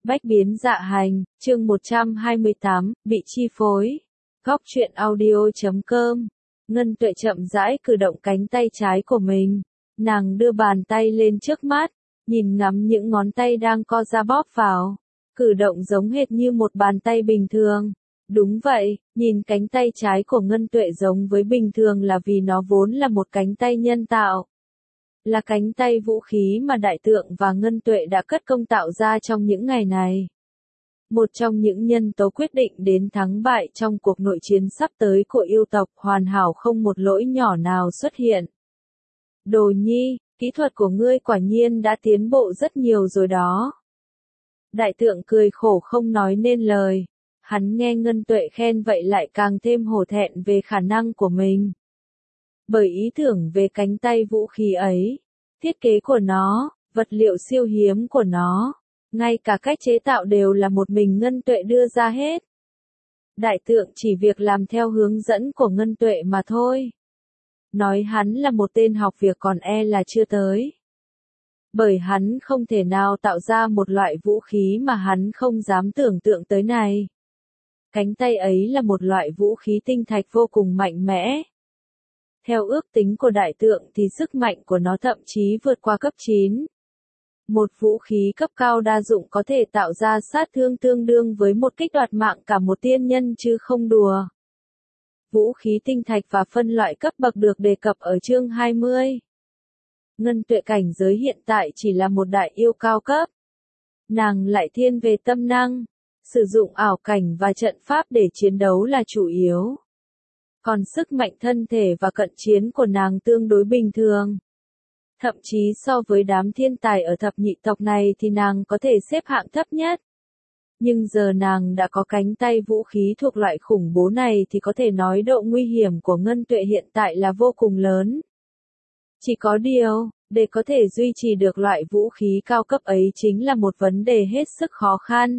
Bách biến dạ hành, chương 128, bị chi phối. Góc truyện audio.com. Ngân Tuệ chậm rãi cử động cánh tay trái của mình. Nàng đưa bàn tay lên trước mắt, nhìn ngắm những ngón tay đang co ra bóp vào. Cử động giống hệt như một bàn tay bình thường. Đúng vậy, nhìn cánh tay trái của Ngân Tuệ giống với bình thường là vì nó vốn là một cánh tay nhân tạo. Là cánh tay vũ khí mà Đại Tượng và Ngân Tuệ đã cất công tạo ra trong những ngày này. Một trong những nhân tố quyết định đến thắng bại trong cuộc nội chiến sắp tới của yêu tộc, hoàn hảo không một lỗi nhỏ nào xuất hiện. Đồ Nhi, kỹ thuật của ngươi quả nhiên đã tiến bộ rất nhiều rồi đó. Đại Tượng cười khổ không nói nên lời. Hắn nghe Ngân Tuệ khen vậy lại càng thêm hổ thẹn về khả năng của mình. Bởi ý tưởng về cánh tay vũ khí ấy, thiết kế của nó, vật liệu siêu hiếm của nó, ngay cả cách chế tạo đều là một mình Ngân Tuệ đưa ra hết. Đại Tượng chỉ việc làm theo hướng dẫn của Ngân Tuệ mà thôi. Nói hắn là một tên học việc còn e là chưa tới. Bởi hắn không thể nào tạo ra một loại vũ khí mà hắn không dám tưởng tượng tới này. Cánh tay ấy là một loại vũ khí tinh thạch vô cùng mạnh mẽ. Theo ước tính của Đại Tượng thì sức mạnh của nó thậm chí vượt qua cấp 9. Một vũ khí cấp cao đa dụng có thể tạo ra sát thương tương đương với một kích đoạt mạng cả một tiên nhân chứ không đùa. Vũ khí tinh thạch và phân loại cấp bậc được đề cập ở chương 20. Ngân Tuệ cảnh giới hiện tại chỉ là một đại yêu cao cấp. Nàng lại thiên về tâm năng, sử dụng ảo cảnh và trận pháp để chiến đấu là chủ yếu. Còn sức mạnh thân thể và cận chiến của nàng tương đối bình thường. Thậm chí so với đám thiên tài ở thập nhị tộc này thì nàng có thể xếp hạng thấp nhất. Nhưng giờ nàng đã có cánh tay vũ khí thuộc loại khủng bố này thì có thể nói độ nguy hiểm của Ngân Tuệ hiện tại là vô cùng lớn. Chỉ có điều, để có thể duy trì được loại vũ khí cao cấp ấy chính là một vấn đề hết sức khó khăn.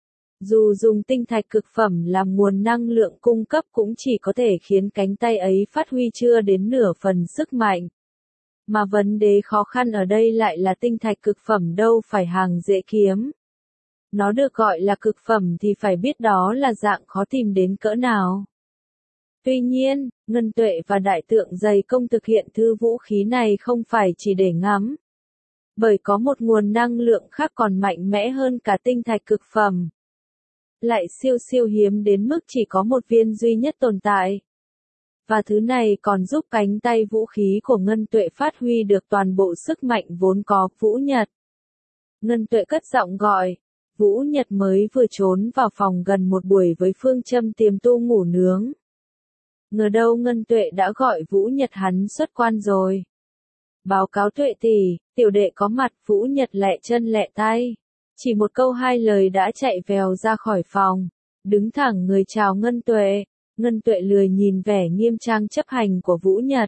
Dù dùng tinh thạch cực phẩm làm nguồn năng lượng cung cấp cũng chỉ có thể khiến cánh tay ấy phát huy chưa đến nửa phần sức mạnh. Mà vấn đề khó khăn ở đây lại là tinh thạch cực phẩm đâu phải hàng dễ kiếm. Nó được gọi là cực phẩm thì phải biết đó là dạng khó tìm đến cỡ nào. Tuy nhiên, Ngân Tuệ và Đại Tượng dày công thực hiện thư vũ khí này không phải chỉ để ngắm. Bởi có một nguồn năng lượng khác còn mạnh mẽ hơn cả tinh thạch cực phẩm. Lại siêu hiếm đến mức chỉ có một viên duy nhất tồn tại. Và thứ này còn giúp cánh tay vũ khí của Ngân Tuệ phát huy được toàn bộ sức mạnh vốn có. Vũ Nhật. Ngân Tuệ cất giọng gọi. Vũ Nhật mới vừa trốn vào phòng gần một buổi với phương châm tiềm tu ngủ nướng. Ngờ đâu Ngân Tuệ đã gọi Vũ Nhật hắn xuất quan rồi. Báo cáo Tuệ tỷ, tiểu đệ có mặt. Vũ Nhật lẹ chân lẹ tay. Chỉ một câu hai lời đã chạy vèo ra khỏi phòng. Đứng thẳng người chào Ngân Tuệ. Ngân Tuệ lười nhìn vẻ nghiêm trang chấp hành của Vũ Nhật.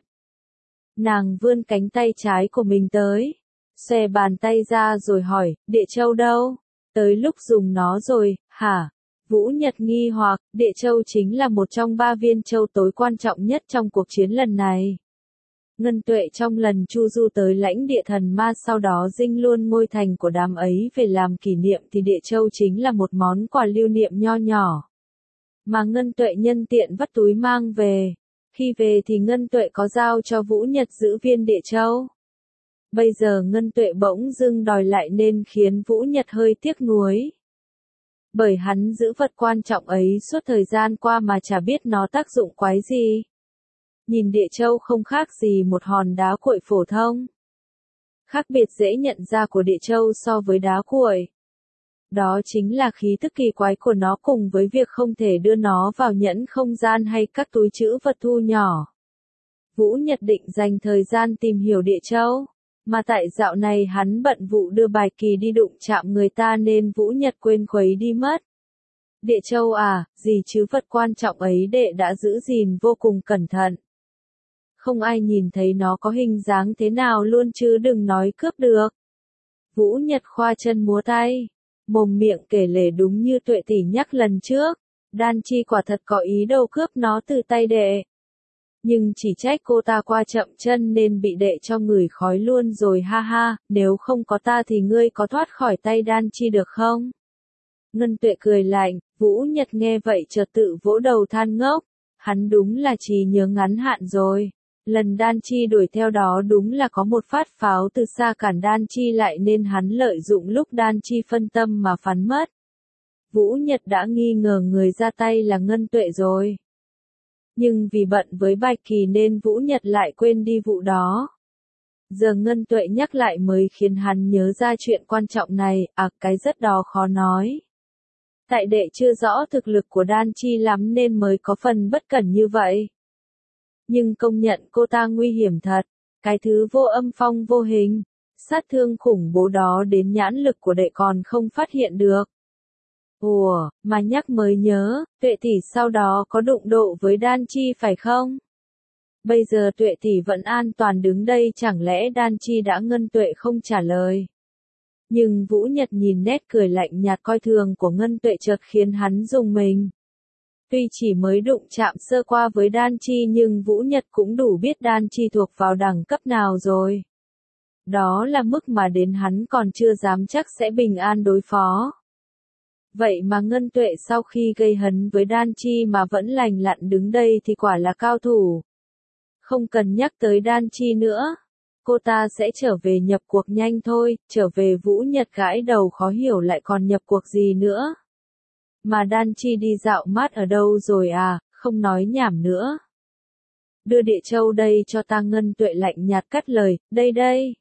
Nàng vươn cánh tay trái của mình tới. Xòe bàn tay ra rồi hỏi, Địa Châu đâu? Tới lúc dùng nó rồi, hả? Vũ Nhật nghi hoặc, Địa Châu chính là một trong 3 viên châu tối quan trọng nhất trong cuộc chiến lần này. Ngân Tuệ trong lần chu du tới lãnh địa thần ma sau đó dinh luôn ngôi thành của đám ấy về làm kỷ niệm thì Địa Châu chính là một món quà lưu niệm nho nhỏ. Mà Ngân Tuệ nhân tiện vắt túi mang về. Khi về thì Ngân Tuệ có giao cho Vũ Nhật giữ viên Địa Châu. Bây giờ Ngân Tuệ bỗng dưng đòi lại nên khiến Vũ Nhật hơi tiếc nuối. Bởi hắn giữ vật quan trọng ấy suốt thời gian qua mà chả biết nó tác dụng quái gì. Nhìn Địa Châu không khác gì một hòn đá cuội phổ thông. Khác biệt dễ nhận ra của Địa Châu so với đá cuội. Đó chính là khí tức kỳ quái của nó cùng với việc không thể đưa nó vào nhẫn không gian hay các túi trữ vật thu nhỏ. Vũ Nhật định dành thời gian tìm hiểu Địa Châu. Mà tại dạo này hắn bận vụ đưa bài kỳ đi đụng chạm người ta nên Vũ Nhật quên khuấy đi mất. Địa Châu à, gì chứ vật quan trọng ấy đệ đã giữ gìn vô cùng cẩn thận. Không ai nhìn thấy nó có hình dáng thế nào luôn chứ đừng nói cướp được. Vũ Nhật khoa chân múa tay. Mồm miệng kể lể đúng như Tuệ tỷ nhắc lần trước. Đan Chi quả thật có ý đồ cướp nó từ tay đệ. Nhưng chỉ trách cô ta qua chậm chân nên bị đệ cho ngửi khói luôn rồi ha ha, nếu không có ta thì ngươi có thoát khỏi tay Đan Chi được không? Ngân Tuệ cười lạnh, Vũ Nhật nghe vậy chợt tự vỗ đầu than ngốc. Hắn đúng là trí nhớ ngắn hạn rồi. Lần Đan Chi đuổi theo đó đúng là có một phát pháo từ xa cản Đan Chi lại nên hắn lợi dụng lúc Đan Chi phân tâm mà phán mất. Vũ Nhật đã nghi ngờ người ra tay là Ngân Tuệ rồi. Nhưng vì bận với Bạch Kỳ nên Vũ Nhật lại quên đi vụ đó. Giờ Ngân Tuệ nhắc lại mới khiến hắn nhớ ra chuyện quan trọng này, cái rất đó khó nói. Tại đệ chưa rõ thực lực của Đan Chi lắm nên mới có phần bất cẩn như vậy. Nhưng công nhận cô ta nguy hiểm thật, cái thứ vô âm phong vô hình, sát thương khủng bố đó đến nhãn lực của đệ còn không phát hiện được. Ủa, mà nhắc mới nhớ, Tuệ tỷ sau đó có đụng độ với Đan Chi phải không? Bây giờ Tuệ tỷ vẫn an toàn đứng đây, chẳng lẽ Đan Chi đã? Ngân Tuệ không trả lời. Nhưng Vũ Nhật nhìn nét cười lạnh nhạt coi thường của Ngân Tuệ chợt khiến hắn rùng mình. Tuy chỉ mới đụng chạm sơ qua với Đan Chi nhưng Vũ Nhật cũng đủ biết Đan Chi thuộc vào đẳng cấp nào rồi. Đó là mức mà đến hắn còn chưa dám chắc sẽ bình an đối phó. Vậy mà Ngân Tuệ sau khi gây hấn với Đan Chi mà vẫn lành lặn đứng đây thì quả là cao thủ. Không cần nhắc tới Đan Chi nữa. Cô ta sẽ trở về nhập cuộc nhanh thôi, trở về. Vũ Nhật gãi đầu khó hiểu lại còn nhập cuộc gì nữa. Mà Đan Chi đi dạo mát ở đâu rồi à, không nói nhảm nữa. Đưa Địa Châu đây cho ta. Ngân Tuệ lạnh nhạt cắt lời, đây đây.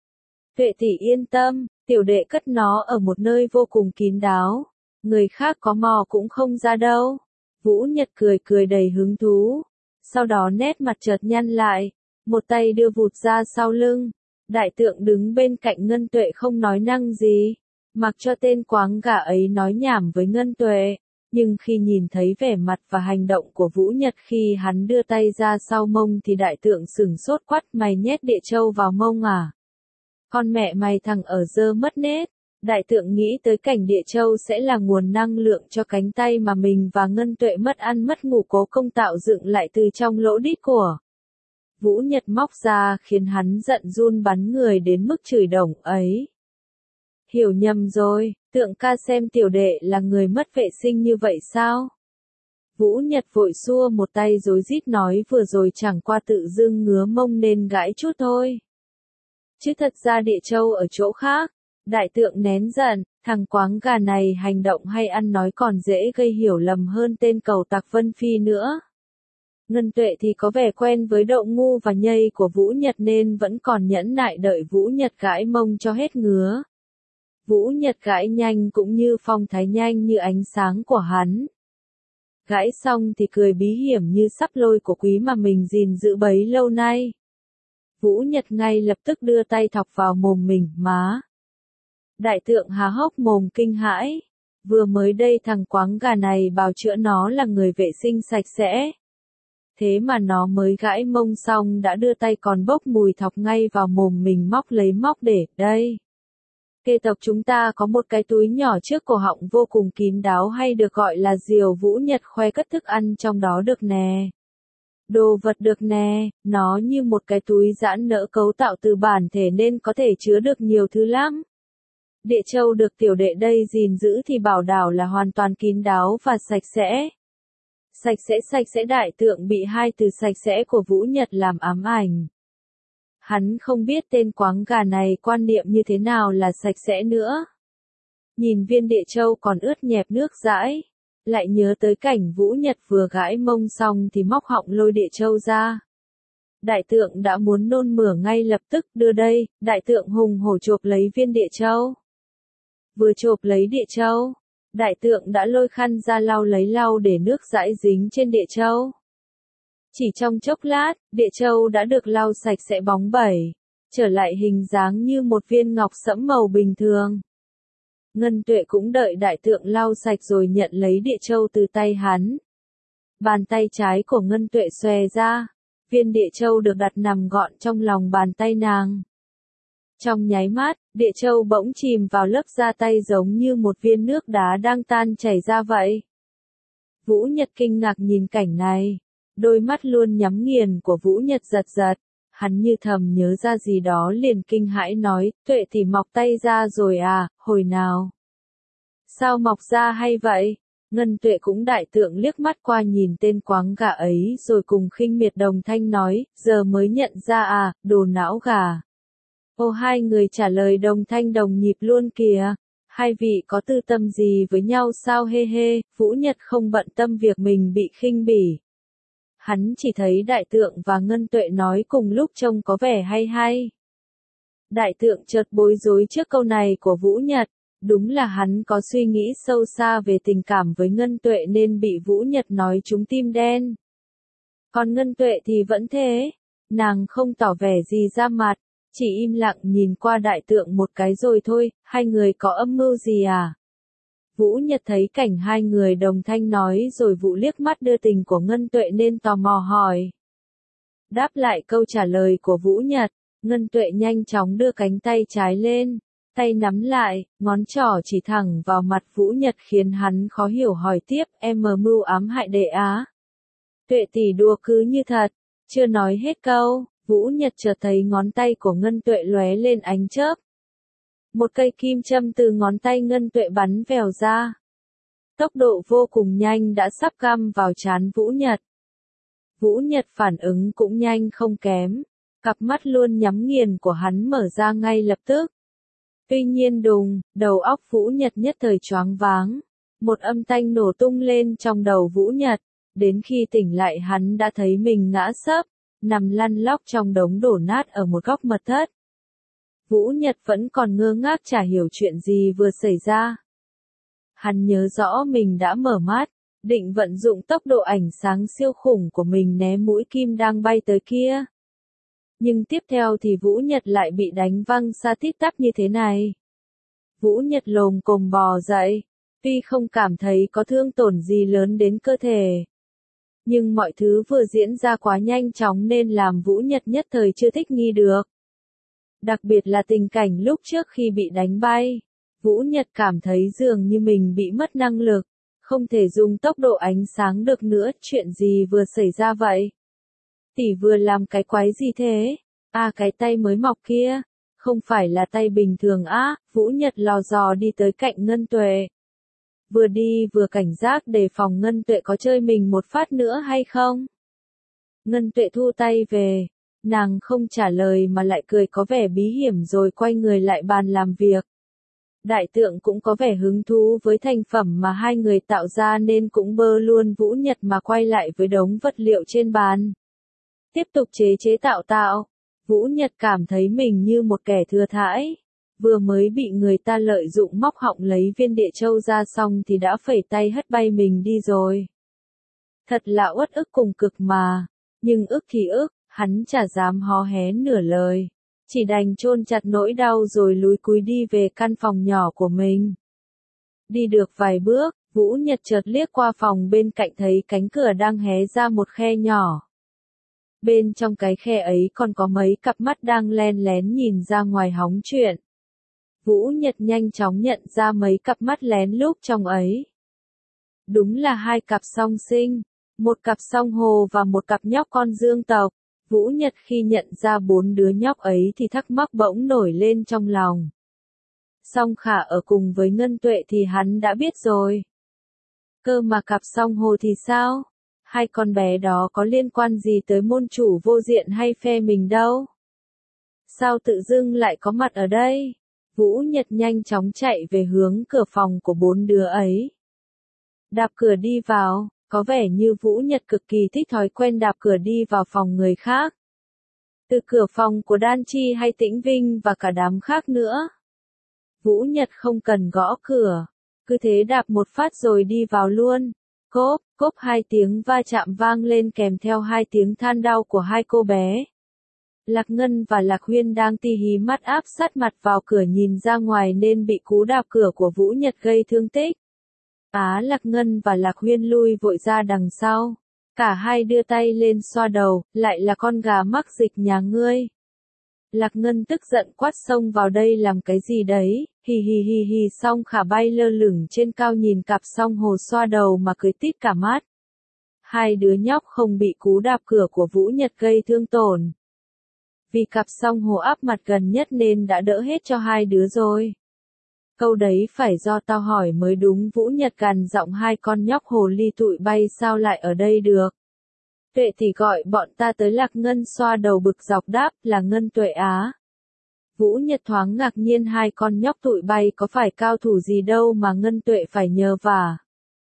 Tuệ tỷ yên tâm, tiểu đệ cất nó ở một nơi vô cùng kín đáo. Người khác có mò cũng không ra đâu. Vũ Nhật cười cười đầy hứng thú. Sau đó nét mặt chợt nhăn lại. Một tay đưa vụt ra sau lưng. Đại tượng đứng bên cạnh Ngân Tuệ không nói năng gì. Mặc cho tên quáng gà ấy nói nhảm với Ngân Tuệ. Nhưng khi nhìn thấy vẻ mặt và hành động của Vũ Nhật khi hắn đưa tay ra sau mông thì đại tượng sửng sốt quát, mày nhét Địa Châu vào mông à? Con mẹ mày thằng ở dơ mất nết. Đại tượng nghĩ tới cảnh Địa Châu sẽ là nguồn năng lượng cho cánh tay mà mình và Ngân Tuệ mất ăn mất ngủ cố công tạo dựng lại từ trong lỗ đít của Vũ Nhật móc ra khiến hắn giận run bắn người đến mức chửi đồng ấy. Hiểu nhầm rồi, tượng ca xem tiểu đệ là người mất vệ sinh như vậy sao? Vũ Nhật vội xua một tay rối rít nói vừa rồi chẳng qua tự dưng ngứa mông nên gãi chút thôi. Chứ thật ra Địa Châu ở chỗ khác. Đại tượng nén giận, thằng quáng gà này hành động hay ăn nói còn dễ gây hiểu lầm hơn tên cầu tặc Vân Phi nữa. Ngân Tuệ thì có vẻ quen với độ ngu và nhây của Vũ Nhật nên vẫn còn nhẫn nại đợi Vũ Nhật gãi mông cho hết ngứa. Vũ Nhật gãi nhanh cũng như phong thái nhanh như ánh sáng của hắn. Gãi xong thì cười bí hiểm như sắp lôi của quý mà mình gìn giữ bấy lâu nay. Vũ Nhật ngay lập tức đưa tay thọc vào mồm mình, má. Đại tượng há hốc mồm kinh hãi. Vừa mới đây thằng quáng gà này bào chữa nó là người vệ sinh sạch sẽ. Thế mà nó mới gãi mông xong đã đưa tay còn bốc mùi thọc ngay vào mồm mình, móc lấy móc để, đây. Kê tộc chúng ta có một cái túi nhỏ trước cổ họng vô cùng kín đáo hay được gọi là diều. Vũ Nhật khoe cất thức ăn trong đó được nè. Đồ vật được nè, nó như một cái túi giãn nỡ cấu tạo từ bản thể nên có thể chứa được nhiều thứ lắm. Địa Châu được tiểu đệ đây gìn giữ thì bảo đảo là hoàn toàn kín đáo và sạch sẽ. Sạch sẽ. Đại tượng bị hai từ sạch sẽ của Vũ Nhật làm ám ảnh. Hắn không biết tên quáng gà này quan niệm như thế nào là sạch sẽ nữa. Nhìn viên Địa Châu còn ướt nhẹp nước dãi. Lại nhớ tới cảnh Vũ Nhật vừa gãi mông xong thì móc họng lôi Địa Châu ra. Đại tượng đã muốn nôn mửa ngay lập tức, đưa đây. Đại tượng hùng hổ chộp lấy viên Địa Châu. Vừa chộp lấy Địa Châu, đại tượng đã lôi khăn ra lau lấy lau để nước dãi dính trên Địa Châu. Chỉ trong chốc lát, Địa Châu đã được lau sạch sẽ bóng bẩy, trở lại hình dáng như một viên ngọc sẫm màu bình thường. Ngân Tuệ cũng đợi đại tượng lau sạch rồi nhận lấy Địa Châu từ tay hắn. Bàn tay trái của Ngân Tuệ xòe ra, viên Địa Châu được đặt nằm gọn trong lòng bàn tay nàng. Trong nháy mắt, Địa Châu bỗng chìm vào lớp da tay giống như một viên nước đá đang tan chảy ra vậy. Vũ Nhật kinh ngạc nhìn cảnh này. Đôi mắt luôn nhắm nghiền của Vũ Nhật giật giật. Hắn như thầm nhớ ra gì đó liền kinh hãi nói, Tuệ tỷ mọc tay ra rồi à, hồi nào? Sao mọc ra hay vậy? Ngân Tuệ cũng đại tượng liếc mắt qua nhìn tên quáng gà ấy rồi cùng khinh miệt đồng thanh nói, giờ mới nhận ra à, đồ não gà. Ô hai người trả lời đồng thanh đồng nhịp luôn kìa. Hai vị có tư tâm gì với nhau sao hê hê, Vũ Nhật không bận tâm việc mình bị khinh bỉ. Hắn chỉ thấy đại tượng và Ngân Tuệ nói cùng lúc trông có vẻ hay hay. Đại tượng chợt bối rối trước câu này của Vũ Nhật. Đúng là hắn có suy nghĩ sâu xa về tình cảm với Ngân Tuệ nên bị Vũ Nhật nói trúng tim đen. Còn Ngân Tuệ thì vẫn thế. Nàng không tỏ vẻ gì ra mặt, chỉ im lặng nhìn qua đại tượng một cái rồi thôi, hai người có âm mưu gì à? Vũ Nhật thấy cảnh hai người đồng thanh nói rồi Vũ liếc mắt đưa tình của Ngân Tuệ nên tò mò hỏi. Đáp lại câu trả lời của Vũ Nhật, Ngân Tuệ nhanh chóng đưa cánh tay trái lên. Tay nắm lại, ngón trỏ chỉ thẳng vào mặt Vũ Nhật khiến hắn khó hiểu hỏi tiếp, em mưu ám hại đệ á. Tuệ tỷ đùa cứ như thật, chưa nói hết câu, Vũ Nhật chợt thấy ngón tay của Ngân Tuệ lóe lên ánh chớp. Một cây kim châm từ ngón tay Ngân Tuệ bắn vèo ra. Tốc độ vô cùng nhanh đã sắp găm vào trán Vũ Nhật. Vũ Nhật phản ứng cũng nhanh không kém, cặp mắt luôn nhắm nghiền của hắn mở ra ngay lập tức. Tuy nhiên đùng, đầu óc Vũ Nhật nhất thời choáng váng. Một âm thanh nổ tung lên trong đầu Vũ Nhật. Đến khi tỉnh lại hắn đã thấy mình ngã sấp, nằm lăn lóc trong đống đổ nát ở một góc mật thất. Vũ Nhật vẫn còn ngơ ngác chả hiểu chuyện gì vừa xảy ra. Hắn nhớ rõ mình đã mở mắt, định vận dụng tốc độ ảnh sáng siêu khủng của mình né mũi kim đang bay tới kia. Nhưng tiếp theo thì Vũ Nhật lại bị đánh văng xa tít tắp như thế này. Vũ Nhật lồm cồm bò dậy, tuy không cảm thấy có thương tổn gì lớn đến cơ thể. Nhưng mọi thứ vừa diễn ra quá nhanh chóng nên làm Vũ Nhật nhất thời chưa thích nghi được. Đặc biệt là tình cảnh lúc trước khi bị đánh bay. Vũ Nhật cảm thấy dường như mình bị mất năng lực, không thể dùng tốc độ ánh sáng được nữa, chuyện gì vừa xảy ra vậy? Tỷ vừa làm cái quái gì thế? À cái tay mới mọc kia, không phải là tay bình thường á, Vũ Nhật lò dò đi tới cạnh Ngân Tuệ. Vừa đi vừa cảnh giác đề phòng Ngân Tuệ có chơi mình một phát nữa hay không. Ngân Tuệ thu tay về, nàng không trả lời mà lại cười có vẻ bí hiểm rồi quay người lại bàn làm việc. Đại tượng cũng có vẻ hứng thú với thành phẩm mà hai người tạo ra nên cũng bơ luôn Vũ Nhật mà quay lại với đống vật liệu trên bàn. Tiếp tục chế tạo. Vũ Nhật cảm thấy mình như một kẻ thừa thãi. Vừa mới bị người ta lợi dụng móc họng lấy viên địa châu ra xong thì đã phẩy tay hất bay mình đi rồi. Thật là uất ức cùng cực mà. Nhưng ức thì ức, hắn chả dám hó hé nửa lời. Chỉ đành chôn chặt nỗi đau rồi lúi cúi đi về căn phòng nhỏ của mình. Đi được vài bước, Vũ Nhật chợt liếc qua phòng bên cạnh thấy cánh cửa đang hé ra một khe nhỏ. Bên trong cái khe ấy còn có mấy cặp mắt đang len lén nhìn ra ngoài hóng chuyện. Vũ Nhật nhanh chóng nhận ra mấy cặp mắt lén lút trong ấy. Đúng là hai cặp song sinh, một cặp song hồ và một cặp nhóc con dương tộc. Vũ Nhật khi nhận ra bốn đứa nhóc ấy thì thắc mắc bỗng nổi lên trong lòng. Song Khả ở cùng với Ngân Tuệ thì hắn đã biết rồi. Cơ mà cặp song hồ thì sao? Hai con bé đó có liên quan gì tới môn chủ vô diện hay phe mình đâu? Sao tự dưng lại có mặt ở đây? Vũ Nhật nhanh chóng chạy về hướng cửa phòng của bốn đứa ấy. Đạp cửa đi vào, có vẻ như Vũ Nhật cực kỳ thích thói quen đạp cửa đi vào phòng người khác. Từ cửa phòng của Đan Chi hay Tĩnh Vinh và cả đám khác nữa. Vũ Nhật không cần gõ cửa, cứ thế đạp một phát rồi đi vào luôn. Cốp, cốp hai tiếng va chạm vang lên kèm theo hai tiếng than đau của hai cô bé. Lạc Ngân và Lạc Huyên đang tì hí mắt áp sát mặt vào cửa nhìn ra ngoài nên bị cú đạp cửa của Vũ Nhật gây thương tích. Lạc Ngân và Lạc Huyên lui vội ra đằng sau. Cả hai đưa tay lên xoa đầu, lại là con gà mắc dịch nhà ngươi. Lạc Ngân tức giận quát xông vào đây làm cái gì đấy, hì hì hì hì Song Khả bay lơ lửng trên cao nhìn cặp song hồ xoa đầu mà cười tít cả mắt. Hai đứa nhóc không bị cú đạp cửa của Vũ Nhật gây thương tổn. Vì cặp song hồ áp mặt gần nhất nên đã đỡ hết cho hai đứa rồi. Câu đấy phải do tao hỏi mới đúng. Vũ Nhật gằn giọng, hai con nhóc hồ ly tụi bay sao lại ở đây được. Tuệ thì gọi bọn ta tới. Lạc Ngân xoa đầu bực dọc đáp, là Ngân Tuệ á. Vũ Nhật thoáng ngạc nhiên, hai con nhóc tụi bay có phải cao thủ gì đâu mà Ngân Tuệ phải nhờ vả.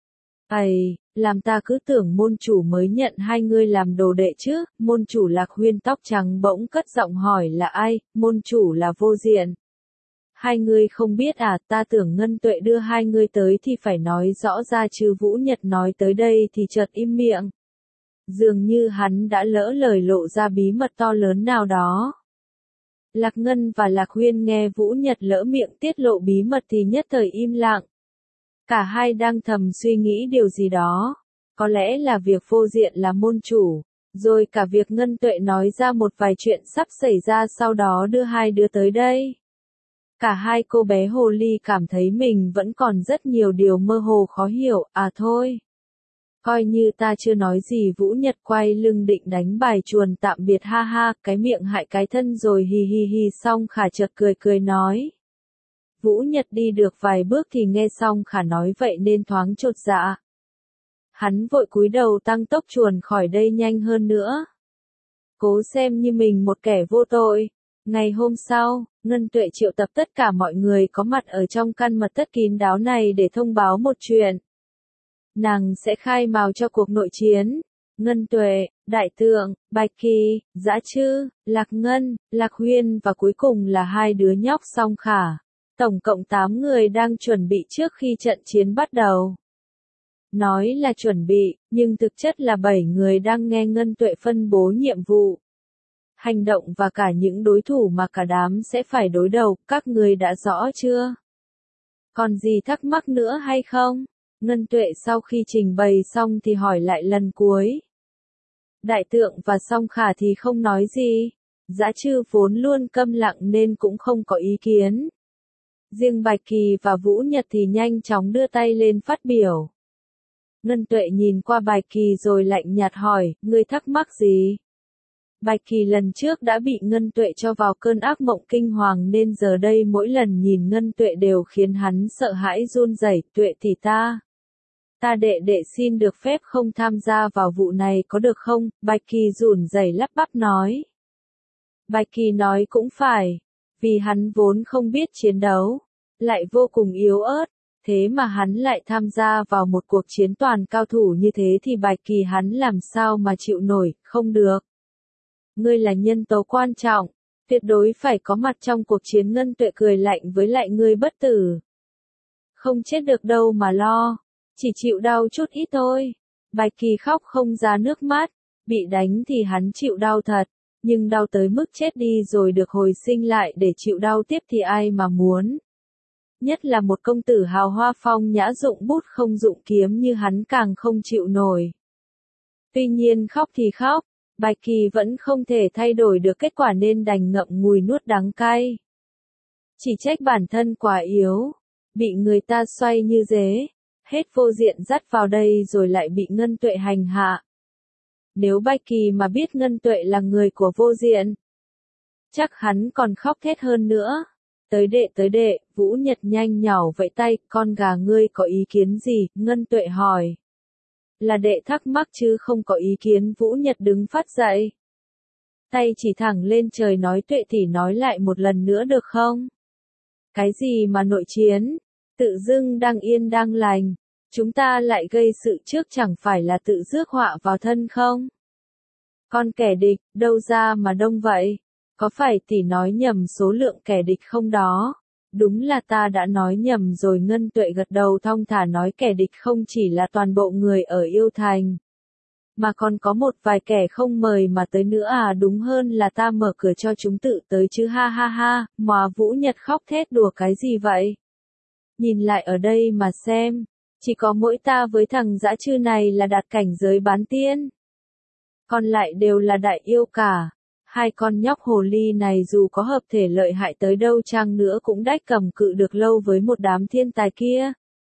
Ây, làm ta cứ tưởng môn chủ mới nhận hai ngươi làm đồ đệ chứ. Môn chủ Lạc Huyên tóc trắng bỗng cất giọng hỏi, là ai? Môn chủ là Vô Diện. Hai ngươi không biết à? Ta tưởng Ngân Tuệ đưa hai ngươi tới thì phải nói rõ ra chứ. Vũ Nhật nói tới đây thì chợt im miệng. Dường như hắn đã lỡ lời lộ ra bí mật to lớn nào đó. Lạc Ngân và Lạc Huyên nghe Vũ Nhật lỡ miệng tiết lộ bí mật thì nhất thời im lặng. Cả hai đang thầm suy nghĩ điều gì đó. Có lẽ là việc Vô Diện là môn chủ, rồi cả việc Ngân Tuệ nói ra một vài chuyện sắp xảy ra sau đó đưa hai đứa tới đây. Cả hai cô bé hồ ly cảm thấy mình vẫn còn rất nhiều điều mơ hồ khó hiểu. À thôi, coi như ta chưa nói gì. Vũ Nhật quay lưng định đánh bài chuồn tạm biệt. Ha ha, cái miệng hại cái thân rồi. Hi hi hi. Song Khả chợt cười cười nói. Vũ Nhật đi được vài bước thì nghe Song Khả nói vậy nên thoáng chột dạ. Hắn vội cúi đầu tăng tốc chuồn khỏi đây nhanh hơn nữa. Cố xem như mình một kẻ vô tội. Ngày hôm sau, Ngân Tuệ triệu tập tất cả mọi người có mặt ở trong căn mật thất kín đáo này để thông báo một chuyện. Nàng sẽ khai mào cho cuộc nội chiến. Ngân Tuệ, Đại Tượng, Bạch Kỳ, Dã Trư, Lạc Ngân, Lạc Huyên và cuối cùng là hai đứa nhóc Song Khả. Tổng cộng 8 người đang chuẩn bị trước khi trận chiến bắt đầu. Nói là chuẩn bị, nhưng thực chất là 7 người đang nghe Ngân Tuệ phân bố nhiệm vụ, hành động và cả những đối thủ mà cả đám sẽ phải đối đầu. Các người đã rõ chưa? Còn gì thắc mắc nữa hay không? Ngân Tuệ sau khi trình bày xong thì hỏi lại lần cuối. Đại Tượng và Song Khả thì không nói gì. Dã Trư vốn luôn câm lặng nên cũng không có ý kiến. Riêng Bạch Kỳ và Vũ Nhật thì nhanh chóng đưa tay lên phát biểu. Ngân Tuệ nhìn qua Bạch Kỳ rồi lạnh nhạt hỏi, ngươi thắc mắc gì? Bạch Kỳ lần trước đã bị Ngân Tuệ cho vào cơn ác mộng kinh hoàng nên giờ đây mỗi lần nhìn Ngân Tuệ đều khiến hắn sợ hãi run rẩy. Tuệ thì ta đệ xin được phép không tham gia vào vụ này có được không? Bạch Kỳ run rẩy lắp bắp nói. Bạch Kỳ nói cũng phải, vì hắn vốn không biết chiến đấu, lại vô cùng yếu ớt, thế mà hắn lại tham gia vào một cuộc chiến toàn cao thủ như thế thì Bạch Kỳ hắn làm sao mà chịu nổi. Không được. Ngươi là nhân tố quan trọng, tuyệt đối phải có mặt trong cuộc chiến. Ngân Tuệ cười lạnh, với lại ngươi bất tử, không chết được đâu mà lo, chỉ chịu đau chút ít thôi. Bạch Kỳ khóc không ra nước mắt, bị đánh thì hắn chịu đau thật, nhưng đau tới mức chết đi rồi được hồi sinh lại để chịu đau tiếp thì ai mà muốn. Nhất là một công tử hào hoa phong nhã dụng bút không dụng kiếm như hắn càng không chịu nổi. Tuy nhiên khóc thì khóc, Bạch Kỳ vẫn không thể thay đổi được kết quả nên đành ngậm ngùi nuốt đắng cay. Chỉ trách bản thân quá yếu, bị người ta xoay như dế, hết Vô Diện dắt vào đây rồi lại bị Ngân Tuệ hành hạ. Nếu Bạch Kỳ mà biết Ngân Tuệ là người của Vô Diện, chắc hắn còn khóc thét hơn nữa. Tới đệ, Vũ Nhật nhanh nhảu vẫy tay, con gà ngươi có ý kiến gì? Ngân Tuệ hỏi. Là đệ thắc mắc chứ không có ý kiến. Vũ Nhật đứng phát dậy, tay chỉ thẳng lên trời nói. Tuệ tỷ nói lại một lần nữa được không? Cái gì mà nội chiến? Tự dưng đang yên đang lành, chúng ta lại gây sự trước chẳng phải là tự rước họa vào thân không? Con kẻ địch, đâu ra mà đông vậy? Có phải tỷ nói nhầm số lượng kẻ địch không đó? Đúng là ta đã nói nhầm rồi. Ngân Tuệ gật đầu thong thả nói, kẻ địch không chỉ là toàn bộ người ở Yêu Thành, mà còn có một vài kẻ không mời mà tới nữa à. Đúng hơn là ta mở cửa cho chúng tự tới chứ. Ha ha ha. Mà Vũ Nhật khóc thét, đùa cái gì vậy? Nhìn lại ở đây mà xem, chỉ có mỗi ta với thằng Dã Trư này là đạt cảnh giới bán tiên, còn lại đều là đại yêu cả. Hai con nhóc hồ ly này dù có hợp thể lợi hại tới đâu chăng nữa cũng đách cầm cự được lâu với một đám thiên tài kia.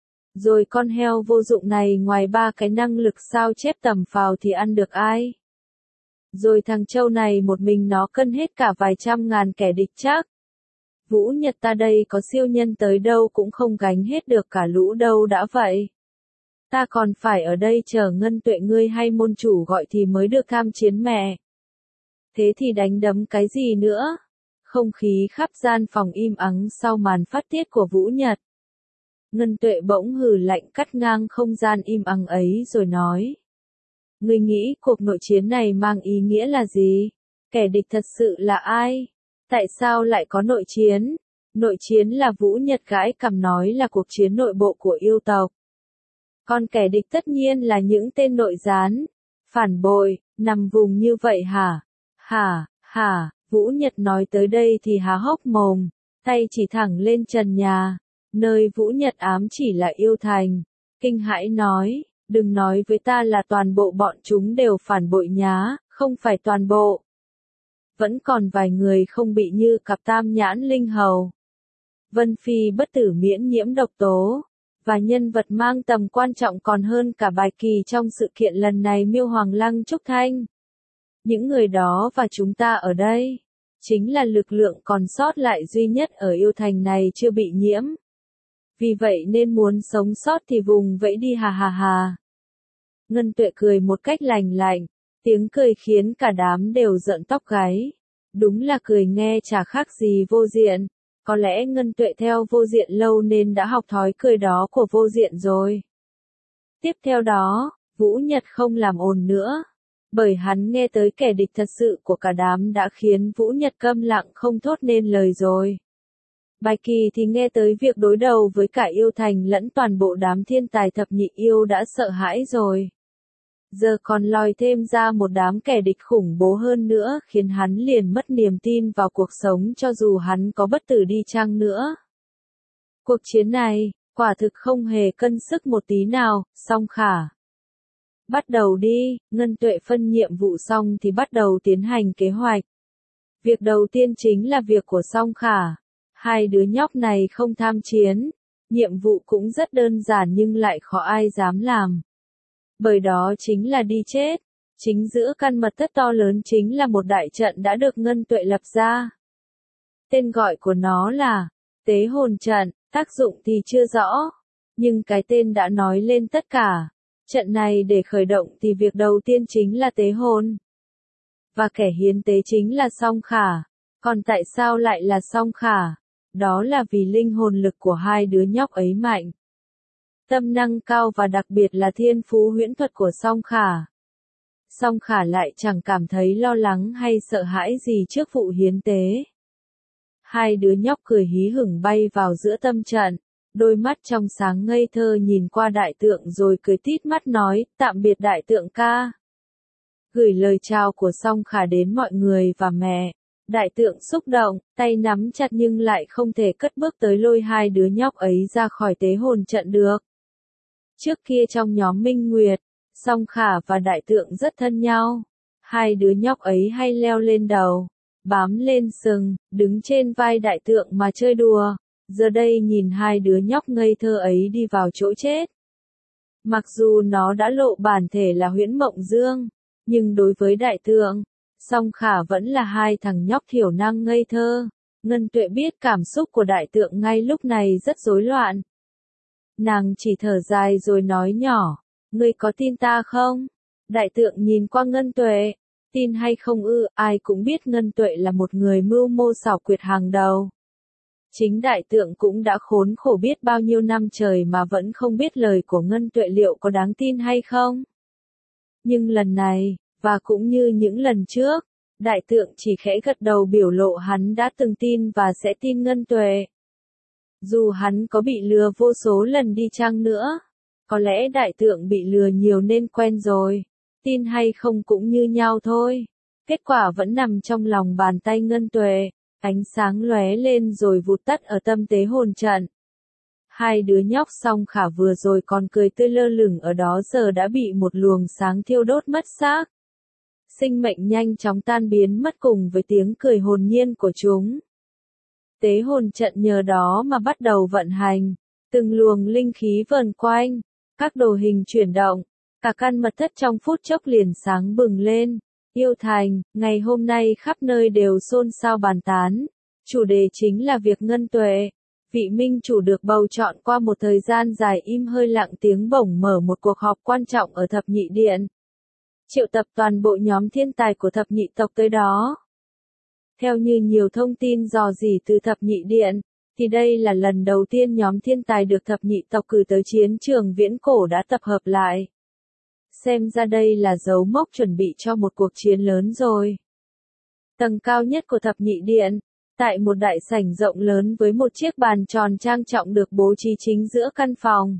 Rồi con heo vô dụng này ngoài 3 cái năng lực sao chép tầm phào thì ăn được ai? Rồi thằng trâu này một mình nó cân hết cả vài trăm ngàn kẻ địch chắc. Vũ Nhật ta đây có siêu nhân tới đâu cũng không gánh hết được cả lũ đâu đã vậy. Ta còn phải ở đây chờ Ngân Tuệ ngươi hay môn chủ gọi thì mới được tham chiến mẹ. Thế thì đánh đấm cái gì nữa? Không khí khắp gian phòng im ắng sau màn phát tiết của Vũ Nhật. Ngân Tuệ bỗng hừ lạnh cắt ngang không gian im ắng ấy rồi nói. Ngươi nghĩ cuộc nội chiến này mang ý nghĩa là gì? Kẻ địch thật sự là ai? Tại sao lại có nội chiến? Nội chiến là Vũ Nhật gãi cằm nói là cuộc chiến nội bộ của yêu tộc. Còn kẻ địch tất nhiên là những tên nội gián, phản bội, nằm vùng như vậy hả? Hả, Vũ Nhật nói tới đây thì há hốc mồm, tay chỉ thẳng lên trần nhà, nơi Vũ Nhật ám chỉ là yêu thành. Kinh hãi nói, đừng nói với ta là toàn bộ bọn chúng đều phản bội nhá, không phải toàn bộ. Vẫn còn vài người không bị như cặp tam nhãn linh hầu. Vân Phi bất tử miễn nhiễm độc tố, và nhân vật mang tầm quan trọng còn hơn cả bài kỳ trong sự kiện lần này Miêu Hoàng Lăng Trúc Thanh. Những người đó và chúng ta ở đây, chính là lực lượng còn sót lại duy nhất ở yêu thành này chưa bị nhiễm. Vì vậy nên muốn sống sót thì vùng vẫy đi hà hà hà. Ngân Tuệ cười một cách lành lạnh, tiếng cười khiến cả đám đều giận tóc gáy. Đúng là cười nghe chả khác gì Vô Diện. Có lẽ Ngân Tuệ theo Vô Diện lâu nên đã học thói cười đó của Vô Diện rồi. Tiếp theo đó, Vũ Nhật không làm ồn nữa. Bởi hắn nghe tới kẻ địch thật sự của cả đám đã khiến Vũ Nhật câm lặng không thốt nên lời rồi. Bài kỳ thì nghe tới việc đối đầu với cả yêu thành lẫn toàn bộ đám thiên tài thập nhị yêu đã sợ hãi rồi. Giờ còn lòi thêm ra một đám kẻ địch khủng bố hơn nữa khiến hắn liền mất niềm tin vào cuộc sống cho dù hắn có bất tử đi chăng nữa. Cuộc chiến này, quả thực không hề cân sức một tí nào, Song Khả. Bắt đầu đi, Ngân Tuệ phân nhiệm vụ xong thì bắt đầu tiến hành kế hoạch. Việc đầu tiên chính là việc của Song Khả. Hai đứa nhóc này không tham chiến, nhiệm vụ cũng rất đơn giản nhưng lại khó ai dám làm. Bởi đó chính là đi chết. Chính giữa căn mật thất to lớn chính là một đại trận đã được Ngân Tuệ lập ra. Tên gọi của nó là Tế Hồn Trận, tác dụng thì chưa rõ, nhưng cái tên đã nói lên tất cả. Trận này để khởi động thì việc đầu tiên chính là tế hồn. Và kẻ hiến tế chính là Song Khả. Còn tại sao lại là Song Khả? Đó là vì linh hồn lực của hai đứa nhóc ấy mạnh. Tâm năng cao và đặc biệt là thiên phú huyễn thuật của Song Khả. Song Khả lại chẳng cảm thấy lo lắng hay sợ hãi gì trước vụ hiến tế. Hai đứa nhóc cười hí hửng bay vào giữa tâm trận, đôi mắt trong sáng ngây thơ nhìn qua đại tượng rồi cười tít mắt nói, tạm biệt đại tượng ca. Gửi lời chào của Song Khả đến mọi người và mẹ. Đại tượng xúc động, tay nắm chặt nhưng lại không thể cất bước tới lôi hai đứa nhóc ấy ra khỏi tế hồn trận được. Trước kia trong nhóm Minh Nguyệt, Song Khả và đại tượng rất thân nhau. Hai đứa nhóc ấy hay leo lên đầu, bám lên sừng, đứng trên vai đại tượng mà chơi đùa. Giờ đây nhìn hai đứa nhóc ngây thơ ấy đi vào chỗ chết. Mặc dù nó đã lộ bản thể là Huyễn Mộng Dương, nhưng đối với đại tượng, Song Khả vẫn là hai thằng nhóc thiểu năng ngây thơ. Ngân Tuệ biết cảm xúc của đại tượng ngay lúc này rất rối loạn. Nàng chỉ thở dài rồi nói nhỏ, ngươi có tin ta không? Đại tượng nhìn qua Ngân Tuệ, tin hay không ư, ai cũng biết Ngân Tuệ là một người mưu mô xảo quyệt hàng đầu. Chính đại tượng cũng đã khốn khổ biết bao nhiêu năm trời mà vẫn không biết lời của Ngân Tuệ liệu có đáng tin hay không. Nhưng lần này, và cũng như những lần trước, đại tượng chỉ khẽ gật đầu biểu lộ hắn đã từng tin và sẽ tin Ngân Tuệ. Dù hắn có bị lừa vô số lần đi chăng nữa, có lẽ đại tượng bị lừa nhiều nên quen rồi, tin hay không cũng như nhau thôi. Kết quả vẫn nằm trong lòng bàn tay Ngân Tuệ, ánh sáng lóe lên rồi vụt tắt ở tâm tế hồn trận. Hai đứa nhóc Song Khả vừa rồi còn cười tươi lơ lửng ở đó giờ đã bị một luồng sáng thiêu đốt mất xác. Sinh mệnh nhanh chóng tan biến mất cùng với tiếng cười hồn nhiên của chúng. Tế hồn trận nhờ đó mà bắt đầu vận hành, từng luồng linh khí vờn quanh, các đồ hình chuyển động, cả căn mật thất trong phút chốc liền sáng bừng lên. Yêu thành, ngày hôm nay khắp nơi đều xôn xao bàn tán, Chủ đề chính là việc Ngân Tuệ, vị minh chủ được bầu chọn qua một thời gian dài im hơi lặng tiếng bỗng mở một cuộc họp quan trọng ở Thập Nhị Điện. Triệu tập toàn bộ nhóm thiên tài của Thập Nhị tộc tới đó. Theo như nhiều thông tin dò dỉ từ Thập Nhị Điện, thì đây là lần đầu tiên nhóm thiên tài được Thập Nhị tộc cử tới chiến trường viễn cổ đã tập hợp lại. Xem ra đây là dấu mốc chuẩn bị cho một cuộc chiến lớn rồi. Tầng cao nhất của Thập Nhị Điện, tại một đại sảnh rộng lớn với một chiếc bàn tròn trang trọng được bố trí chính giữa căn phòng.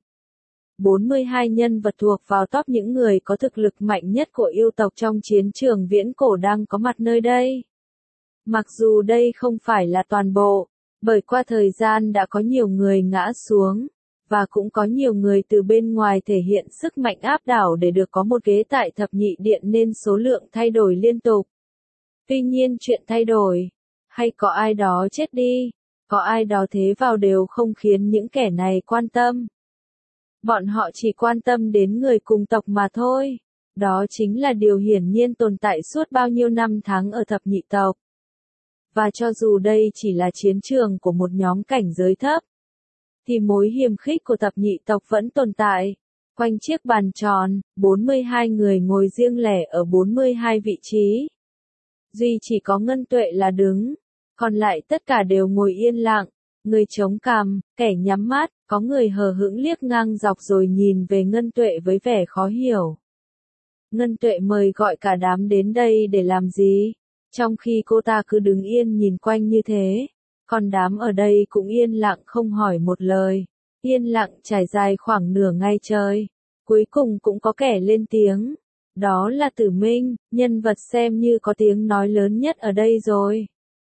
42 nhân vật thuộc vào top những người có thực lực mạnh nhất của yêu tộc trong chiến trường viễn cổ đang có mặt nơi đây. Mặc dù đây không phải là toàn bộ, bởi qua thời gian đã có nhiều người ngã xuống, và cũng có nhiều người từ bên ngoài thể hiện sức mạnh áp đảo để được có một ghế tại Thập Nhị Điện nên số lượng thay đổi liên tục. Tuy nhiên chuyện thay đổi, hay có ai đó chết đi, có ai đó thế vào đều không khiến những kẻ này quan tâm. Bọn họ chỉ quan tâm đến người cùng tộc mà thôi. Đó chính là điều hiển nhiên tồn tại suốt bao nhiêu năm tháng ở Thập Nhị tộc. Và cho dù đây chỉ là chiến trường của một nhóm cảnh giới thấp, thì mối hiềm khích của Thập Nhị tộc vẫn tồn tại. Quanh chiếc bàn tròn, 42 người ngồi riêng lẻ ở 42 vị trí. Duy chỉ có Ngân Tuệ là đứng, còn lại tất cả đều ngồi yên lặng, người chống cằm, kẻ nhắm mắt, có người hờ hững liếc ngang dọc rồi nhìn về Ngân Tuệ với vẻ khó hiểu. Ngân Tuệ mời gọi cả đám đến đây để làm gì? Trong khi cô ta cứ đứng yên nhìn quanh như thế, còn đám ở đây cũng yên lặng không hỏi một lời, yên lặng trải dài khoảng nửa ngày trời. Cuối cùng cũng có kẻ lên tiếng, đó là Tử Minh, nhân vật xem như có tiếng nói lớn nhất ở đây rồi.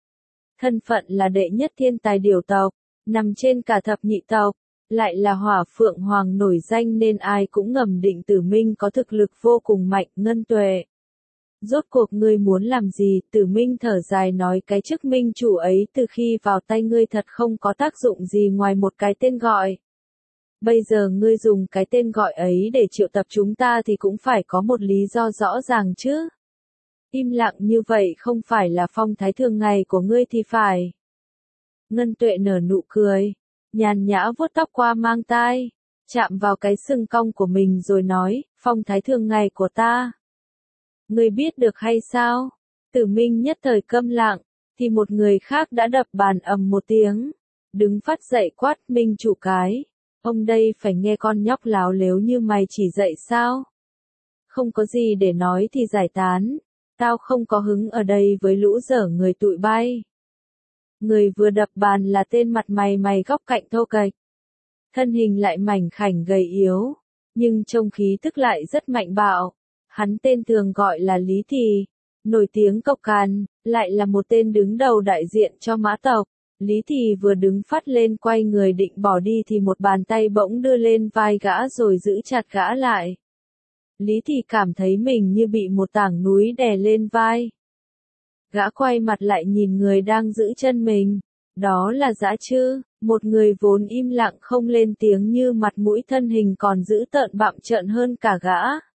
Thân phận là đệ nhất thiên tài điểu tộc, nằm trên cả Thập Nhị tộc, lại là Hỏa Phượng Hoàng nổi danh nên ai cũng ngầm định Tử Minh có thực lực vô cùng mạnh. Ngân Tuệ, rốt cuộc ngươi muốn làm gì? Tử Minh thở dài nói, cái chức minh chủ ấy từ khi vào tay ngươi thật không có tác dụng gì ngoài một cái tên gọi. Bây giờ ngươi dùng cái tên gọi ấy để triệu tập chúng ta thì cũng phải có một lý do rõ ràng chứ. Im lặng như vậy không phải là phong thái thường ngày của ngươi thì phải. Ngân Tuệ nở nụ cười, nhàn nhã vuốt tóc qua mang tai, chạm vào cái sừng cong của mình rồi nói, phong thái thường ngày của ta. Ngươi biết được hay sao? Tử Minh nhất thời câm lặng, thì một người khác đã đập bàn ầm một tiếng, đứng phát dậy quát, Minh chủ cái. Ông đây phải nghe con nhóc láo lếu như mày chỉ dạy sao? Không có gì để nói thì giải tán, tao không có hứng ở đây với lũ dở người tụi bay. Người vừa đập bàn là tên mặt mày góc cạnh thô kệch. Thân hình lại mảnh khảnh gầy yếu, nhưng trông khí tức lại rất mạnh bạo. Hắn tên thường gọi là Lý Thì, nổi tiếng cộc cằn, lại là một tên đứng đầu đại diện cho Mã tộc. Lý Thì vừa đứng phát lên quay người định bỏ đi thì một bàn tay bỗng đưa lên vai gã rồi giữ chặt gã lại. Lý Thì cảm thấy mình như bị một tảng núi đè lên vai. Gã quay mặt lại nhìn người đang giữ chân mình. Đó là Dã Trư, một người vốn im lặng không lên tiếng như mặt mũi thân hình còn dữ tợn bặm trợn hơn cả gã.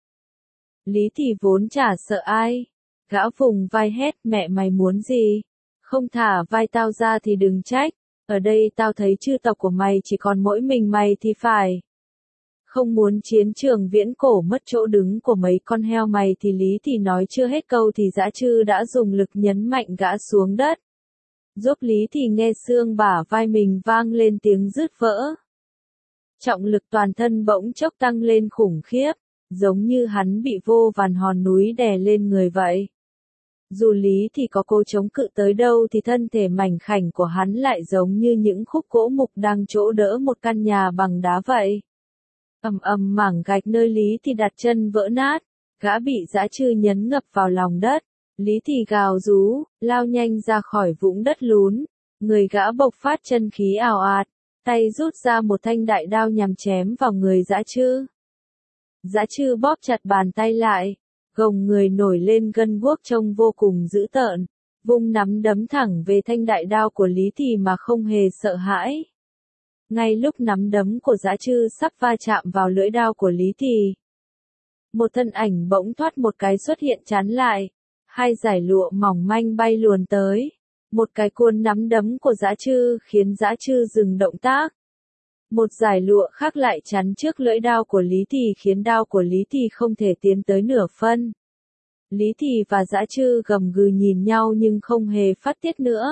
Lý Thì vốn chả sợ ai. Gã vùng vai hét, mẹ mày muốn gì? Không thả vai tao ra thì đừng trách. Ở đây tao thấy chư tộc của mày chỉ còn mỗi mình mày thì phải. Không muốn chiến trường viễn cổ mất chỗ đứng của mấy con heo mày thì Lý Thì nói chưa hết câu thì Dã Trư đã dùng lực nhấn mạnh gã xuống đất. Giúp Lý Thì nghe xương bả vai mình vang lên tiếng rứt vỡ. Trọng lực toàn thân bỗng chốc tăng lên khủng khiếp, giống như hắn bị vô vàn hòn núi đè lên người vậy. Dù Lý Thì có cố chống cự tới đâu thì thân thể mảnh khảnh của hắn lại giống như những khúc gỗ mục đang chỗ đỡ một căn nhà bằng đá vậy. Ầm ầm mảng gạch nơi Lý Thì đặt chân vỡ nát, gã bị Dã Trư nhấn ngập vào lòng đất. Lý Thì gào rú, lao nhanh ra khỏi vũng đất lún, người gã bộc phát chân khí ào ạt, tay rút ra một thanh đại đao nhằm chém vào người Dã Trư. Dã Trư bóp chặt bàn tay lại, gồng người nổi lên gân guốc trông vô cùng dữ tợn, vung nắm đấm thẳng về thanh đại đao của Lý Thì mà không hề sợ hãi. Ngay lúc nắm đấm của Dã Trư sắp va chạm vào lưỡi đao của Lý Thì, một thân ảnh bỗng thoát một cái xuất hiện chắn lại, hai dải lụa mỏng manh bay luồn tới, Một cái cuốn nắm đấm của Dã Trư khiến Dã Trư dừng động tác. Một dải lụa khác lại chắn trước lưỡi đao của Lý Thì khiến đao của Lý Thì không thể tiến tới nửa phân. Lý Thì và Dã Trư gầm gừ nhìn nhau nhưng không hề phát tiết nữa.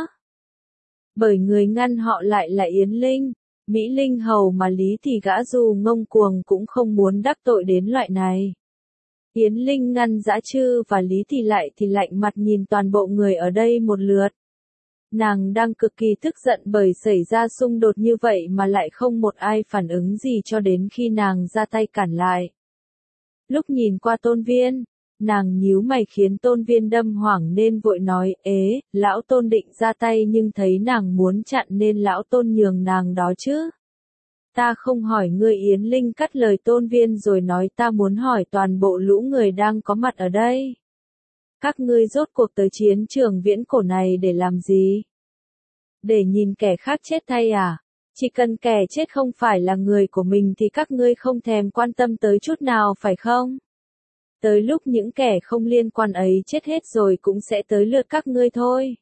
Bởi người ngăn họ lại là Yến Linh, Mỹ Linh hầu mà Lý Thì gã dù ngông cuồng cũng không muốn đắc tội đến loại này. Yến Linh ngăn Dã Trư và Lý Thì lại thì lạnh mặt nhìn toàn bộ người ở đây một lượt. Nàng đang cực kỳ tức giận bởi xảy ra xung đột như vậy mà lại không một ai phản ứng gì cho đến khi nàng ra tay cản lại. Lúc nhìn qua Tôn Viên, nàng nhíu mày khiến Tôn Viên đâm hoảng nên vội nói, ế, lão Tôn định ra tay nhưng thấy nàng muốn chặn nên lão Tôn nhường nàng đó chứ. Ta không hỏi ngươi. Yến Linh cắt lời Tôn Viên rồi nói, ta muốn hỏi toàn bộ lũ người đang có mặt ở đây. Các ngươi rốt cuộc tới chiến trường viễn cổ này để làm gì? Để nhìn kẻ khác chết thay à? Chỉ cần kẻ chết không phải là người của mình thì các ngươi không thèm quan tâm tới chút nào phải không? Tới lúc những kẻ không liên quan ấy chết hết rồi cũng sẽ tới lượt các ngươi thôi.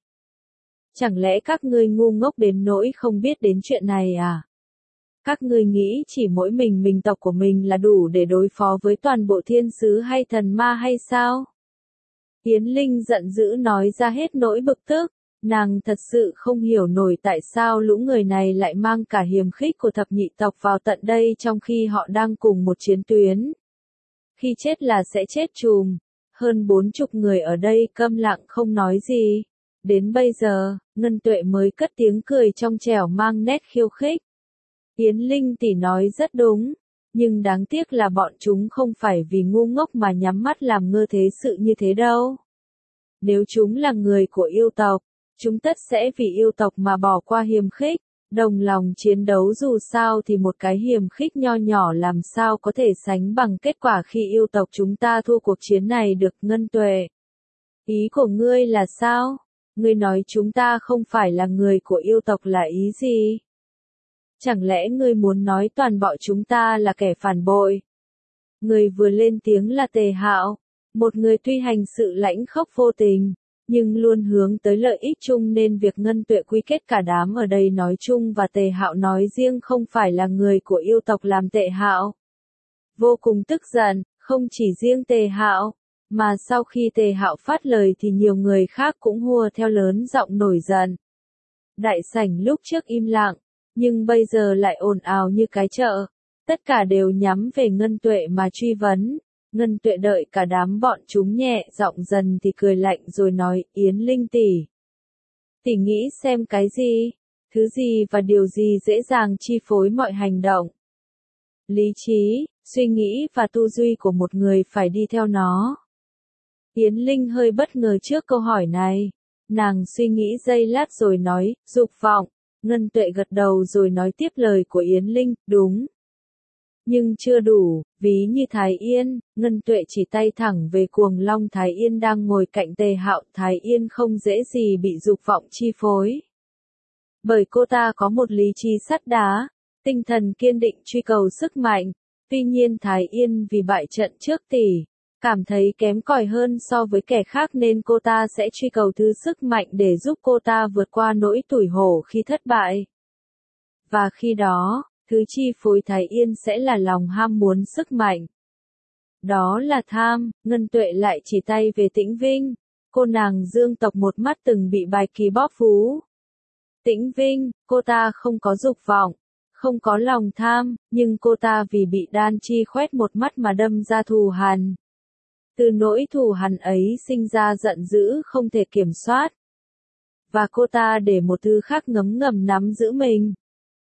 Chẳng lẽ các ngươi ngu ngốc đến nỗi không biết đến chuyện này à? Các ngươi nghĩ chỉ mỗi mình tộc của mình là đủ để đối phó với toàn bộ thiên sứ hay thần ma hay sao? Yến Linh giận dữ nói ra hết nỗi bực tức, nàng thật sự không hiểu nổi tại sao lũ người này lại mang cả hiềm khích của thập nhị tộc vào tận đây trong khi họ đang cùng một chiến tuyến. Khi chết là sẽ chết chùm, hơn 40 người ở đây câm lặng không nói gì. Đến bây giờ, Ngân Tuệ mới cất tiếng cười trong trẻo mang nét khiêu khích. Yến Linh tỷ nói rất đúng, nhưng đáng tiếc là bọn chúng không phải vì ngu ngốc mà nhắm mắt làm ngơ thế sự như thế đâu. Nếu chúng là người của yêu tộc, chúng tất sẽ vì yêu tộc mà bỏ qua hiềm khích, đồng lòng chiến đấu dù sao thì một cái hiềm khích nho nhỏ làm sao có thể sánh bằng kết quả khi yêu tộc chúng ta thua cuộc chiến này được. Ngân Tuệ. Ý của ngươi là sao? Ngươi nói chúng ta không phải là người của yêu tộc là ý gì? Chẳng lẽ ngươi muốn nói toàn bọn chúng ta là kẻ phản bội? Người vừa lên tiếng là Tề Hạo, một người tuy hành sự lãnh khốc vô tình, nhưng luôn hướng tới lợi ích chung nên việc Ngân Tuệ quy kết cả đám ở đây nói chung và Tề Hạo nói riêng không phải là người của yêu tộc làm Tề Hạo vô cùng tức giận, không chỉ riêng Tề Hạo, mà sau khi Tề Hạo phát lời thì nhiều người khác cũng hùa theo lớn giọng nổi giận. Đại sảnh lúc trước im lặng, nhưng bây giờ lại ồn ào như cái chợ, tất cả đều nhắm về Ngân Tuệ mà truy vấn. Ngân Tuệ đợi cả đám bọn chúng nhẹ giọng dần thì cười lạnh rồi nói, Yến Linh tỷ. Tỷ nghĩ xem cái gì, thứ gì và điều gì dễ dàng chi phối mọi hành động. Lý trí, suy nghĩ và tư duy của một người phải đi theo nó. Yến Linh hơi bất ngờ trước câu hỏi này. Nàng suy nghĩ giây lát rồi nói, dục vọng. Ngân Tuệ gật đầu rồi nói tiếp lời của Yến Linh, đúng. Nhưng chưa đủ, ví như Thái Yên. Ngân Tuệ chỉ tay thẳng về Cuồng Long Thái Yên đang ngồi cạnh Tề Hạo. Thái Yên không dễ gì bị dục vọng chi phối. Bởi cô ta có một lý trí sắt đá, tinh thần kiên định truy cầu sức mạnh. Tuy nhiên Thái Yên vì bại trận trước tỷ, cảm thấy kém cỏi hơn so với kẻ khác nên cô ta sẽ truy cầu thứ sức mạnh để giúp cô ta vượt qua nỗi tủi hổ khi thất bại. Và khi đó, thứ chi phối Thái Yên sẽ là lòng ham muốn sức mạnh. Đó là tham. Ngân Tuệ lại chỉ tay về Tĩnh Vinh, cô nàng Dương tộc một mắt từng bị bài kỳ bóp vú. Tĩnh Vinh, cô ta không có dục vọng, không có lòng tham, nhưng cô ta vì bị Đan Chi khoét một mắt mà đâm ra thù hằn. Từ nỗi thù hằn ấy sinh ra giận dữ không thể kiểm soát. Và cô ta để một thứ khác ngấm ngầm nắm giữ mình.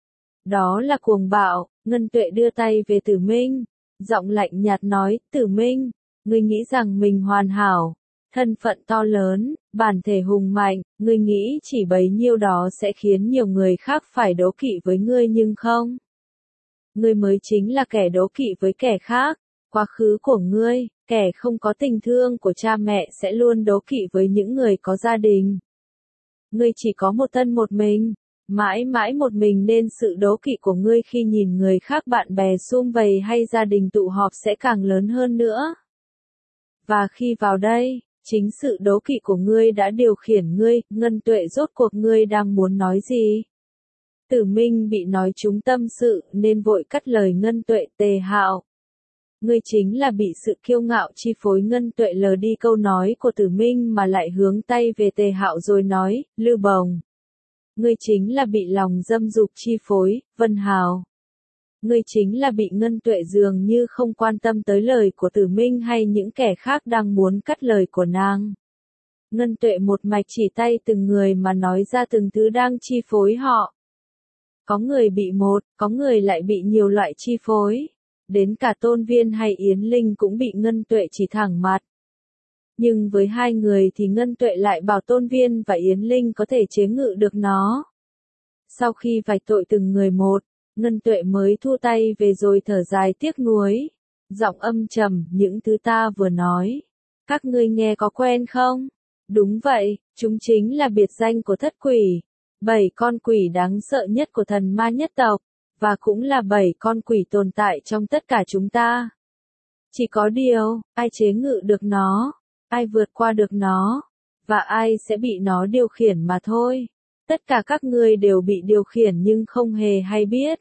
Đó là cuồng bạo. Ngân Tuệ đưa tay về Tử Minh, giọng lạnh nhạt nói, Tử Minh, ngươi nghĩ rằng mình hoàn hảo, thân phận to lớn, bản thể hùng mạnh, ngươi nghĩ chỉ bấy nhiêu đó sẽ khiến nhiều người khác phải đố kỵ với ngươi nhưng không. Ngươi mới chính là kẻ đố kỵ với kẻ khác. Quá khứ của ngươi, kẻ không có tình thương của cha mẹ sẽ luôn đố kỵ với những người có gia đình. Ngươi chỉ có một thân một mình, mãi mãi một mình nên sự đố kỵ của ngươi khi nhìn người khác bạn bè sum vầy hay gia đình tụ họp sẽ càng lớn hơn nữa. Và khi vào đây, Chính sự đố kỵ của ngươi đã điều khiển ngươi, Ngân Tuệ rốt cuộc ngươi đang muốn nói gì? Tử Minh bị nói trúng tâm sự nên vội cắt lời Ngân Tuệ. Tề Hạo, ngươi chính là bị sự kiêu ngạo chi phối. Ngân Tuệ lờ đi câu nói của Tử Minh mà lại hướng tay về Tề Hạo rồi nói, Lưu Bồng, ngươi chính là bị lòng dâm dục chi phối. Vân Hào, ngươi chính là bị Ngân Tuệ dường như không quan tâm tới lời của Tử Minh hay những kẻ khác đang muốn cắt lời của nàng. Ngân Tuệ một mạch chỉ tay từng người mà nói ra từng thứ đang chi phối họ. Có người bị một, có người lại bị nhiều loại chi phối. Đến cả Tôn Viên hay Yến Linh cũng bị Ngân Tuệ chỉ thẳng mặt. Nhưng với hai người thì Ngân Tuệ lại bảo Tôn Viên và Yến Linh có thể chế ngự được nó. Sau khi vạch tội từng người một, Ngân Tuệ mới thu tay về rồi thở dài tiếc nuối. Giọng âm trầm, những thứ ta vừa nói. Các ngươi nghe có quen không? Đúng vậy, chúng chính là biệt danh của thất quỷ. 7 con quỷ đáng sợ nhất của thần ma nhất tộc. Và cũng là 7 con quỷ tồn tại trong tất cả chúng ta. Chỉ có điều, ai chế ngự được nó, ai vượt qua được nó, và ai sẽ bị nó điều khiển mà thôi. Tất cả các ngươi đều bị điều khiển nhưng không hề hay biết.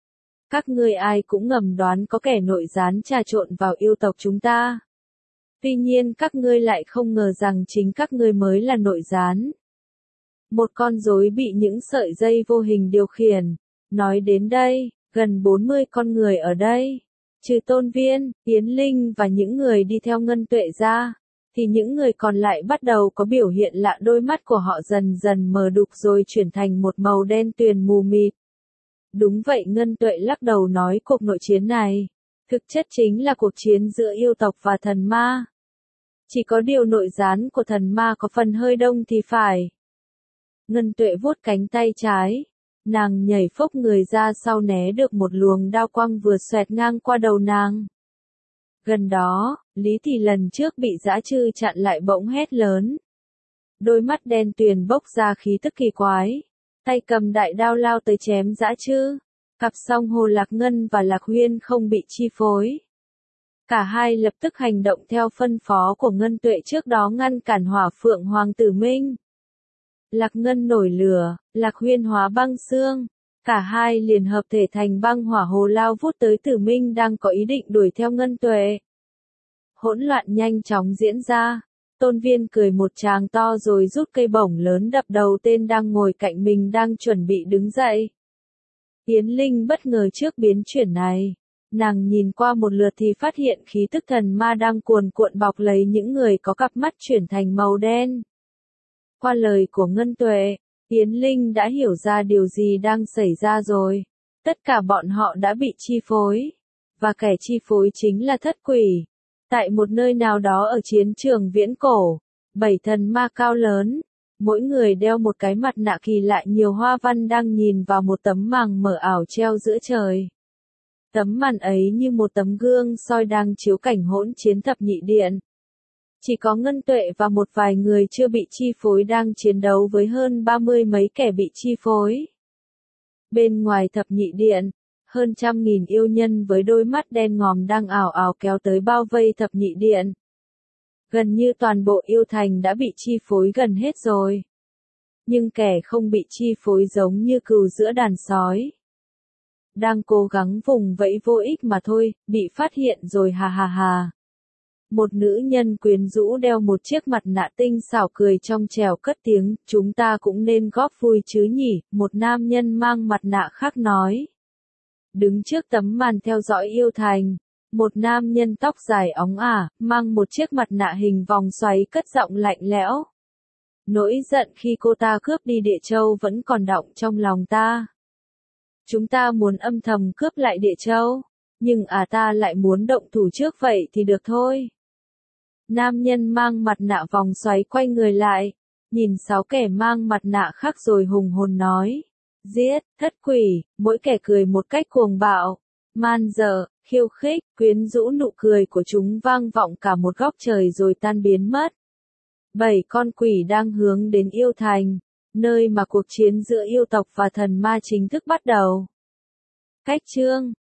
Các ngươi ai cũng ngầm đoán có kẻ nội gián trà trộn vào yêu tộc chúng ta. Tuy nhiên các ngươi lại không ngờ rằng chính các ngươi mới là nội gián. Một con rối bị những sợi dây vô hình điều khiển. Nói đến đây, gần 40 con người ở đây, trừ Tôn Viên, Yến Linh và những người đi theo Ngân Tuệ ra, thì những người còn lại bắt đầu có biểu hiện lạ, đôi mắt của họ dần dần mờ đục rồi chuyển thành một màu đen tuyền mù mịt. Đúng vậy, Ngân Tuệ lắc đầu nói, cuộc nội chiến này, thực chất chính là cuộc chiến giữa yêu tộc và thần ma. Chỉ có điều nội gián của thần ma có phần hơi đông thì phải. Ngân Tuệ vuốt cánh tay trái. Nàng nhảy phốc người ra sau né được một luồng đao quang vừa xoẹt ngang qua đầu nàng. Gần đó, Lý Thị lần trước bị dã trư chặn lại bỗng hét lớn. Đôi mắt đen tuyền bốc ra khí tức kỳ quái. Tay cầm đại đao lao tới chém dã trư. Cặp song Hồ Lạc Ngân và Lạc Huyên không bị chi phối. Cả hai lập tức hành động theo phân phó của Ngân Tuệ trước đó ngăn cản Hỏa Phượng Hoàng Tử Minh. Lạc Ngân nổi lửa, Lạc Huyên hóa băng xương. Cả hai liền hợp thể thành băng hỏa hồ lao vút tới Tử Minh đang có ý định đuổi theo Ngân Tuệ. Hỗn loạn nhanh chóng diễn ra. Tôn Viên cười một tràng to rồi rút cây bổng lớn đập đầu tên đang ngồi cạnh mình đang chuẩn bị đứng dậy. Yến Linh bất ngờ trước biến chuyển này. Nàng nhìn qua một lượt thì phát hiện khí tức thần ma đang cuồn cuộn bọc lấy những người có cặp mắt chuyển thành màu đen. Qua lời của Ngân Tuệ, Yến Linh đã hiểu ra điều gì đang xảy ra rồi. Tất cả bọn họ đã bị chi phối. Và kẻ chi phối chính là thất quỷ. Tại một nơi nào đó ở chiến trường viễn cổ, 7 thần ma cao lớn, mỗi người đeo một cái mặt nạ kỳ lạ nhiều hoa văn đang nhìn vào một tấm màn mờ ảo treo giữa trời. Tấm màn ấy như một tấm gương soi đang chiếu cảnh hỗn chiến thập nhị điện. Chỉ có Ngân Tuệ và một vài người chưa bị chi phối đang chiến đấu với hơn 30 mấy kẻ bị chi phối. Bên ngoài thập nhị điện, hơn 100.000 yêu nhân với đôi mắt đen ngòm đang ảo ảo kéo tới bao vây thập nhị điện. Gần như toàn bộ yêu thành đã bị chi phối gần hết rồi. Nhưng kẻ không bị chi phối giống như cừu giữa đàn sói. Đang cố gắng vùng vẫy vô ích mà thôi, bị phát hiện rồi hà hà hà. Một nữ nhân quyến rũ đeo một chiếc mặt nạ tinh xảo cười trong trẻo cất tiếng, chúng ta cũng nên góp vui chứ nhỉ, một nam nhân mang mặt nạ khác nói. Đứng trước tấm màn theo dõi yêu thành, một nam nhân tóc dài óng ả, mang một chiếc mặt nạ hình vòng xoáy cất giọng lạnh lẽo. Nỗi giận khi cô ta cướp đi Địa Châu vẫn còn đọng trong lòng ta. Chúng ta muốn âm thầm cướp lại Địa Châu, nhưng ta lại muốn động thủ trước vậy thì được thôi. Nam nhân mang mặt nạ vòng xoáy quay người lại, nhìn 6 kẻ mang mặt nạ khác rồi hùng hồn nói. Giết, thất quỷ, mỗi kẻ cười một cách cuồng bạo, man dợ, khiêu khích, quyến rũ nụ cười của chúng vang vọng cả một góc trời rồi tan biến mất. 7 con quỷ đang hướng đến yêu thành, nơi mà cuộc chiến giữa yêu tộc và thần ma chính thức bắt đầu. Cách chương